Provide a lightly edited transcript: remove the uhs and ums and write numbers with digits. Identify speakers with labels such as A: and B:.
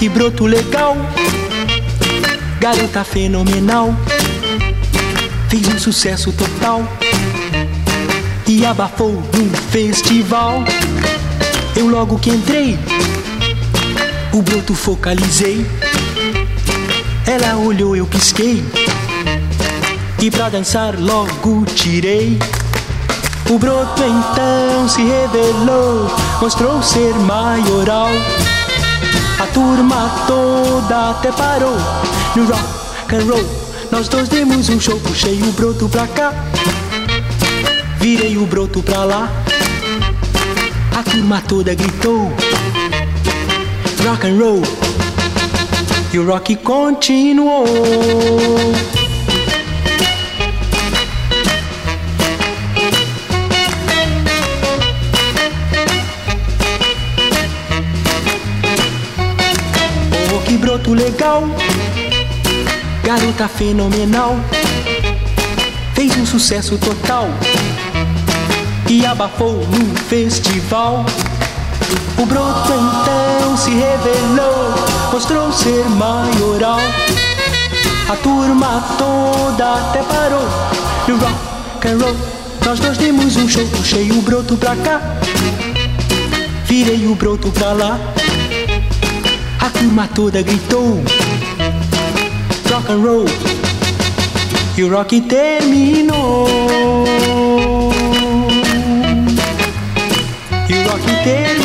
A: que broto legal, garota fenomenal, fez um sucesso total e abafou no festival. Eu logo que entrei, o broto focalizei. Ela olhou, eu pisquei e pra dançar logo tirei. O broto então se revelou, mostrou ser maioral. A turma toda até parou no rock and roll. Nós dois demos um show, puxei o broto pra cá, virei o broto pra lá. A turma toda gritou rock and roll e o rock continuou. Oh, que broto legal, garota fenomenal, fez um sucesso total e abafou no festival. O broto então se revelou, mostrou ser maioral. A turma toda até parou no rock and roll. Nós dois demos um show, puxei o broto pra cá, virei o broto pra lá. A turma toda gritou rock and roll e o rock terminou. E o rock terminou.